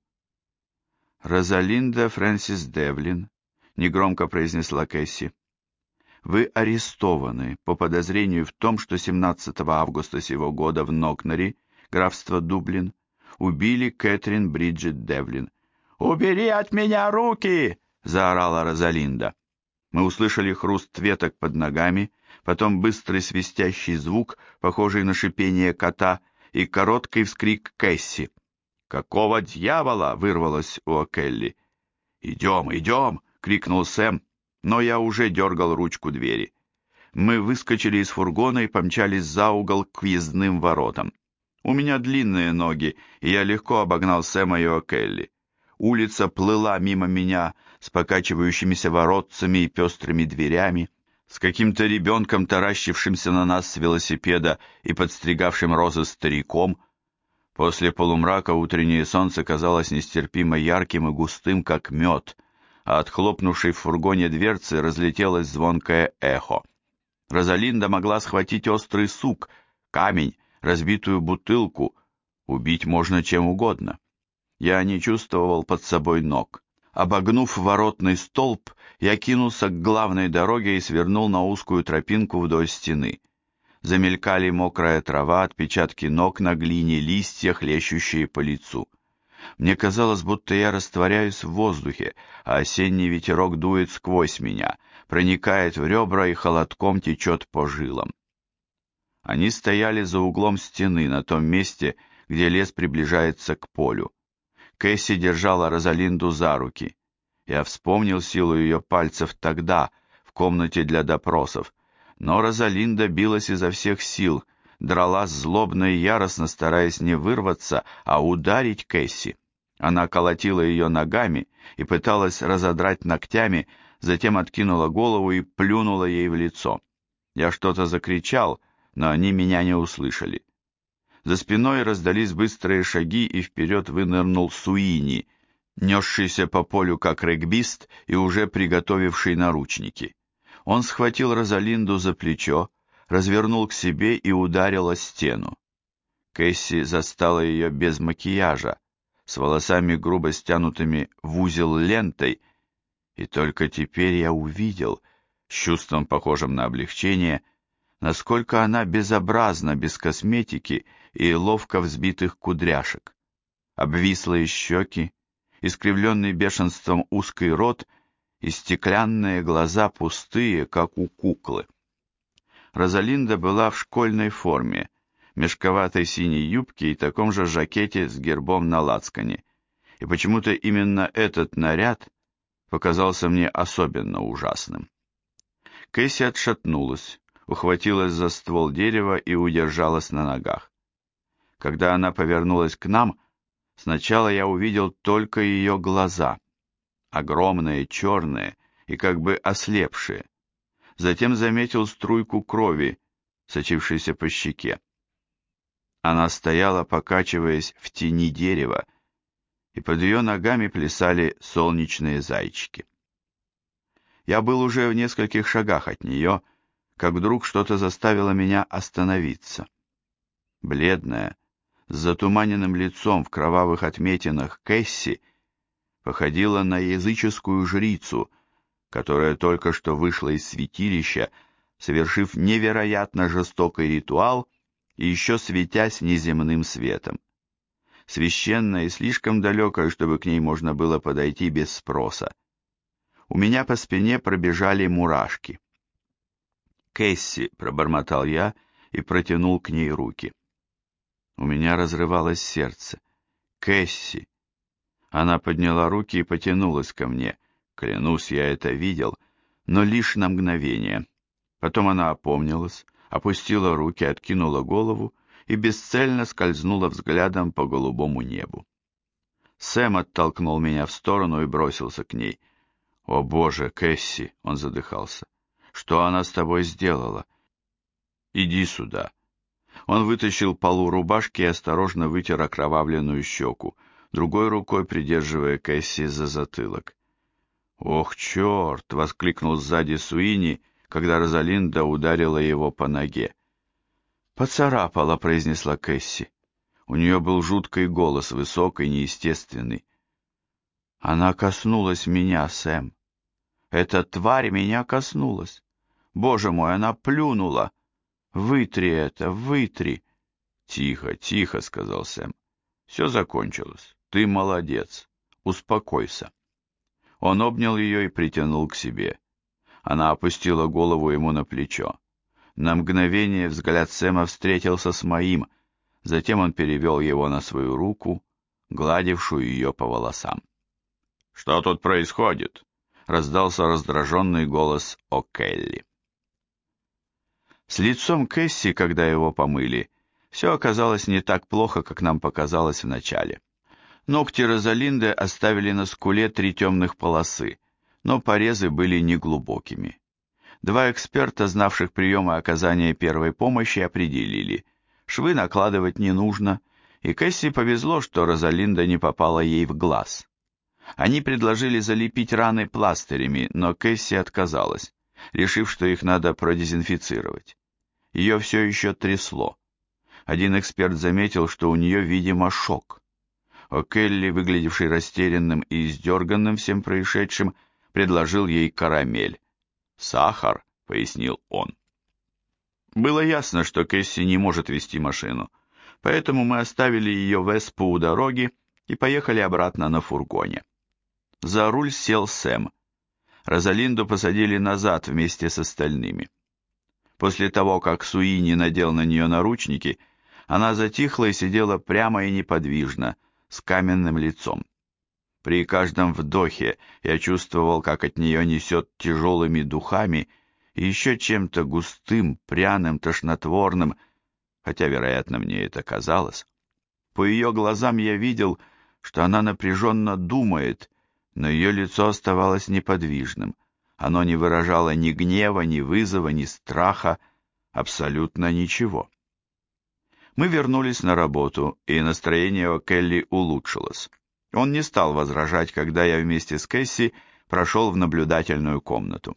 «Розалинда Фрэнсис Девлин», — негромко произнесла Кэсси. «Вы арестованы по подозрению в том, что 17 августа сего года в Нокнери, графство Дублин, убили Кэтрин Бриджит Девлин». «Убери от меня руки!» — заорала Розалинда. Мы услышали хруст веток под ногами, потом быстрый свистящий звук, похожий на шипение кота, и короткий вскрик Кэсси. «Какого дьявола?» — вырвалось у О'Келли. «Идем, идем!» — крикнул Сэм, но я уже дергал ручку двери. Мы выскочили из фургона и помчались за угол к въездным воротам. У меня длинные ноги, и я легко обогнал Сэма и О'Келли. Улица плыла мимо меня с покачивающимися воротцами и пестрыми дверями, с каким-то ребенком, таращившимся на нас с велосипеда и подстригавшим розы стариком. После полумрака утреннее солнце казалось нестерпимо ярким и густым, как мед, а от хлопнувшей в фургоне дверцы разлетелось звонкое эхо. Розалинда могла схватить острый сук, камень, разбитую бутылку. Убить можно чем угодно. Я не чувствовал под собой ног. Обогнув воротный столб, я кинулся к главной дороге и свернул на узкую тропинку вдоль стены. Замелькали мокрая трава, отпечатки ног на глине, листья, хлещущие по лицу. Мне казалось, будто я растворяюсь в воздухе, а осенний ветерок дует сквозь меня, проникает в ребра и холодком течет по жилам. Они стояли за углом стены, на том месте, где лес приближается к полю. Кэсси держала Розалинду за руки. Я вспомнил силу ее пальцев тогда, в комнате для допросов, но Розалинда билась изо всех сил, дралась злобно и яростно, стараясь не вырваться, а ударить Кэсси. Она колотила ее ногами и пыталась разодрать ногтями, затем откинула голову и плюнула ей в лицо. Я что-то закричал, но они меня не услышали. За спиной раздались быстрые шаги, и вперед вынырнул Суини, несшийся по полю как регбист и уже приготовивший наручники. Он схватил Розалинду за плечо, развернул к себе и ударил о стену. Кэсси застала ее без макияжа, с волосами грубо стянутыми в узел лентой, и только теперь я увидел, с чувством похожим на облегчение, насколько она безобразна без косметики и ловко взбитых кудряшек. Обвислые щеки, искривленный бешенством узкий рот и стеклянные глаза пустые, как у куклы. Розалинда была в школьной форме, мешковатой синей юбке и таком же жакете с гербом на лацкане, и почему-то именно этот наряд показался мне особенно ужасным. Кэсси отшатнулась, ухватилась за ствол дерева и удержалась на ногах. Когда она повернулась к нам, сначала я увидел только ее глаза, огромные, черные и как бы ослепшие. Затем заметил струйку крови, сочившейся по щеке. Она стояла, покачиваясь в тени дерева, и под ее ногами плясали солнечные зайчики. Я был уже в нескольких шагах от нее, как вдруг что-то заставило меня остановиться. Бледная, с затуманенным лицом в кровавых отметинах Кэсси походила на языческую жрицу, которая только что вышла из святилища, совершив невероятно жестокий ритуал и еще светясь неземным светом. Священная и слишком далекая, чтобы к ней можно было подойти без спроса. У меня по спине пробежали мурашки. «Кэсси», — пробормотал я и протянул к ней руки. У меня разрывалось сердце. «Кэсси!» Она подняла руки и потянулась ко мне. Клянусь, я это видел, но лишь на мгновение. Потом она опомнилась, опустила руки, откинула голову и бесцельно скользнула взглядом по голубому небу. Сэм оттолкнул меня в сторону и бросился к ней. «О боже, Кэсси!» — он задыхался. «Что она с тобой сделала?» «Иди сюда!» Он вытащил полу рубашки и осторожно вытер окровавленную щеку, другой рукой придерживая Кэсси за затылок. «Ох, черт!» — воскликнул сзади Суини, когда Розалинда ударила его по ноге. «Поцарапала», — произнесла Кэсси. У нее был жуткий голос, высокий, неестественный. «Она коснулась меня, Сэм. Эта тварь меня коснулась. Боже мой, она плюнула. Вытри это, вытри». «Тихо, тихо», — сказал Сэм. «Все закончилось. Ты молодец. Успокойся». Он обнял ее и притянул к себе. Она опустила голову ему на плечо. На мгновение взгляд Сэма встретился с моим, затем он перевел его на свою руку, гладившую ее по волосам. «Что тут происходит?» — раздался раздраженный голос О'Келли. С лицом Кэсси, когда его помыли, все оказалось не так плохо, как нам показалось вначале. Ногти Розалинды оставили на скуле 3 темных полосы, но порезы были неглубокими. 2 эксперта, знавших приемы оказания первой помощи, определили, швы накладывать не нужно, и Кэсси повезло, что Розалинда не попала ей в глаз. Они предложили залепить раны пластырями, но Кэсси отказалась, решив, что их надо продезинфицировать. Ее все еще трясло. Один эксперт заметил, что у нее, видимо, шок. О'Келли, выглядевший растерянным и издерганным всем происшедшим, предложил ей карамель. «Сахар», — пояснил он. Было ясно, что Кэсси не может вести машину, поэтому мы оставили ее в Эспо у дороги и поехали обратно на фургоне. За руль сел Сэм. Розалинду посадили назад вместе с остальными. После того, как Суини надел на нее наручники, она затихла и сидела прямо и неподвижно, с каменным лицом. При каждом вдохе я чувствовал, как от нее несет тяжелыми духами и еще чем-то густым, пряным, тошнотворным, хотя, вероятно, мне это казалось. По ее глазам я видел, что она напряженно думает, но ее лицо оставалось неподвижным. Оно не выражало ни гнева, ни вызова, ни страха, абсолютно ничего. Мы вернулись на работу, и настроение О'Келли улучшилось. Он не стал возражать, когда я вместе с Кэсси прошел в наблюдательную комнату.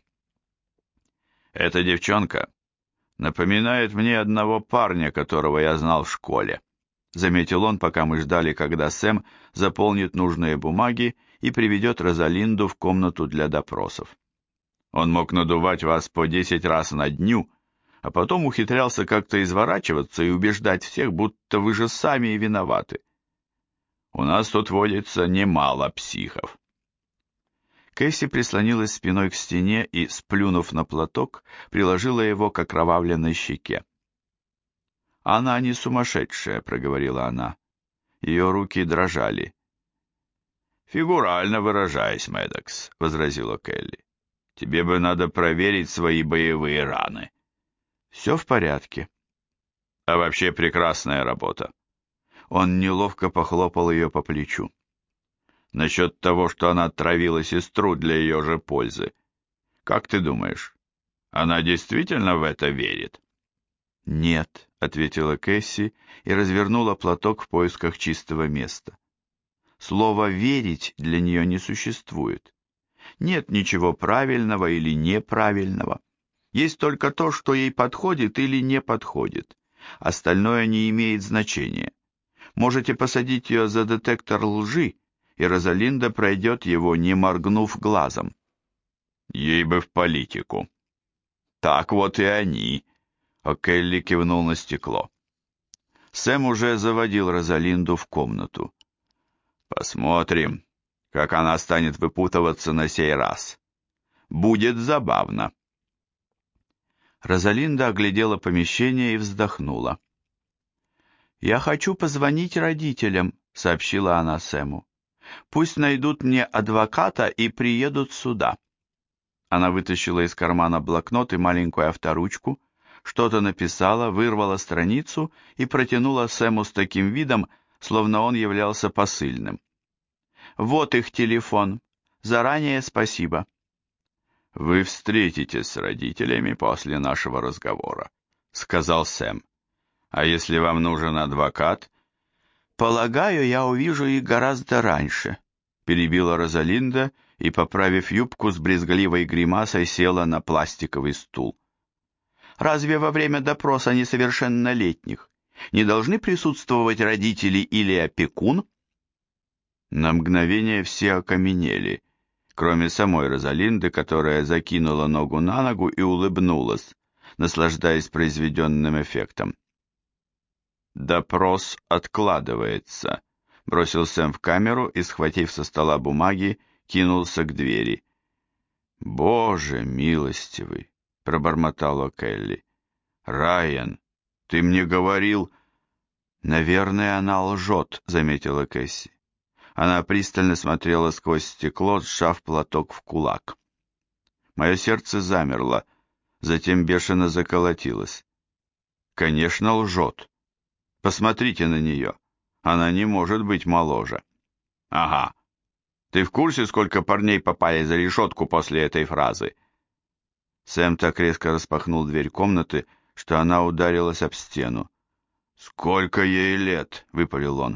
«Эта девчонка напоминает мне одного парня, которого я знал в школе», заметил он, пока мы ждали, когда Сэм заполнит нужные бумаги и приведет Розалинду в комнату для допросов. «Он мог надувать вас по 10 раз на дню, а потом ухитрялся как-то изворачиваться и убеждать всех, будто вы же сами и виноваты. У нас тут водится немало психов». Кэсси прислонилась спиной к стене и, сплюнув на платок, приложила его к окровавленной щеке. «Она не сумасшедшая», — проговорила она. Ее руки дрожали. «Фигурально выражаясь, Мэддокс», — возразила Келли. «Тебе бы надо проверить свои боевые раны». «Все в порядке». «А вообще прекрасная работа». Он неловко похлопал ее по плечу. «Насчет того, что она отравила сестру для ее же пользы. Как ты думаешь, она действительно в это верит?» «Нет», — ответила Кэсси и развернула платок в поисках чистого места. Слова «верить» для нее не существует. Нет ничего правильного или неправильного. Есть только то, что ей подходит или не подходит. Остальное не имеет значения. Можете посадить ее за детектор лжи, и Розалинда пройдет его, не моргнув глазом. Ей бы в политику. Так вот и они. О'Келли кивнул на стекло. Сэм уже заводил Розалинду в комнату. Посмотрим, как она станет выпутываться на сей раз. Будет забавно. Розалинда оглядела помещение и вздохнула. «Я хочу позвонить родителям», — сообщила она Сэму. «Пусть найдут мне адвоката и приедут сюда». Она вытащила из кармана блокнот и маленькую авторучку, что-то написала, вырвала страницу и протянула Сэму с таким видом, словно он являлся посыльным. «Вот их телефон. Заранее спасибо». «Вы встретитесь с родителями после нашего разговора», — сказал Сэм. «А если вам нужен адвокат?» «Полагаю, я увижу их гораздо раньше», — перебила Розалинда и, поправив юбку, с брезгливой гримасой села на пластиковый стул. «Разве во время допроса несовершеннолетних не должны присутствовать родители или опекун?» На мгновение все окаменели, кроме самой Розалинды, которая закинула ногу на ногу и улыбнулась, наслаждаясь произведенным эффектом. «Допрос откладывается», — бросил Сэм в камеру и, схватив со стола бумаги, кинулся к двери. «Боже милостивый!» — пробормотала Келли. «Райан, ты мне говорил...» «Наверное, она лжет», — заметила Кэсси. Она пристально смотрела сквозь стекло, сжав платок в кулак. Мое сердце замерло, затем бешено заколотилось. «Конечно, лжет. Посмотрите на нее. Она не может быть моложе». «Ага. Ты в курсе, сколько парней попали за решетку после этой фразы?» Сэм так резко распахнул дверь комнаты, что она ударилась об стену. «Сколько ей лет?» — выпалил он.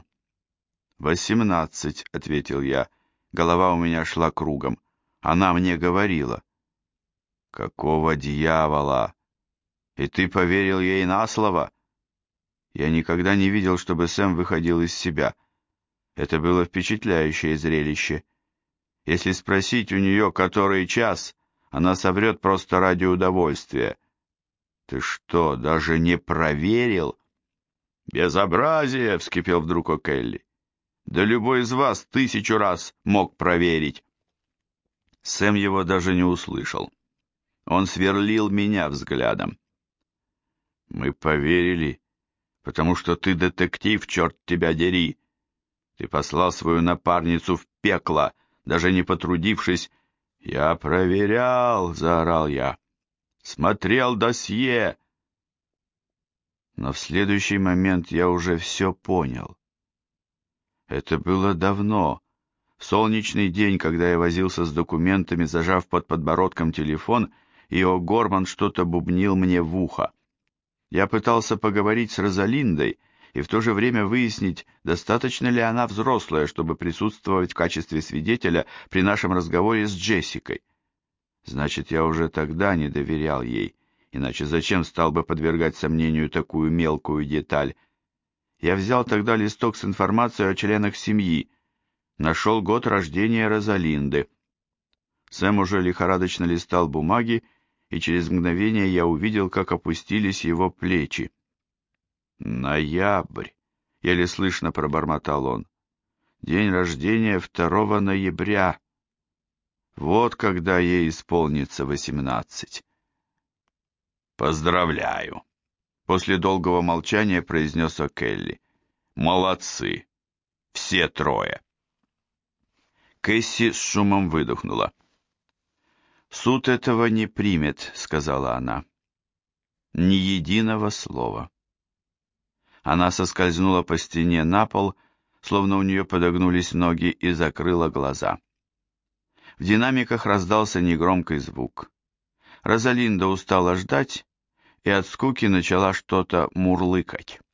18, — ответил я. Голова у меня шла кругом. Она мне говорила. «Какого дьявола? И ты поверил ей на слово?» Я никогда не видел, чтобы Сэм выходил из себя. Это было впечатляющее зрелище. Если спросить у нее, который час, она соврет просто ради удовольствия. «Ты что, даже не проверил?» «Безобразие!» — вскипел вдруг О'Келли. «Да любой из вас 1000 раз мог проверить!» Сэм его даже не услышал. Он сверлил меня взглядом. «Мы поверили, потому что ты детектив, черт тебя дери! Ты послал свою напарницу в пекло, даже не потрудившись...» «Я проверял!» — заорал я. «Смотрел досье!» Но в следующий момент я уже все понял. Это было давно, в солнечный день, когда я возился с документами, зажав под подбородком телефон, и О'Горман что-то бубнил мне в ухо. Я пытался поговорить с Розалиндой и в то же время выяснить, достаточно ли она взрослая, чтобы присутствовать в качестве свидетеля при нашем разговоре с Джессикой. Значит, я уже тогда не доверял ей, иначе зачем стал бы подвергать сомнению такую мелкую деталь? Я взял тогда листок с информацией о членах семьи, нашел год рождения Розалинды. Сэм уже лихорадочно листал бумаги, и через мгновение я увидел, как опустились его плечи. «Ноябрь», — еле слышно пробормотал он. «День рождения 2 ноября. Вот когда ей исполнится 18». «Поздравляю», — после долгого молчания произнес О'Келли. «Молодцы, все 3». Кэсси с шумом выдохнула. «Суд этого не примет», — сказала она. «Ни единого слова». Она соскользнула по стене на пол, словно у нее подогнулись ноги, и закрыла глаза. В динамиках раздался негромкий звук. Розалинда устала ждать и от скуки начала что-то мурлыкать.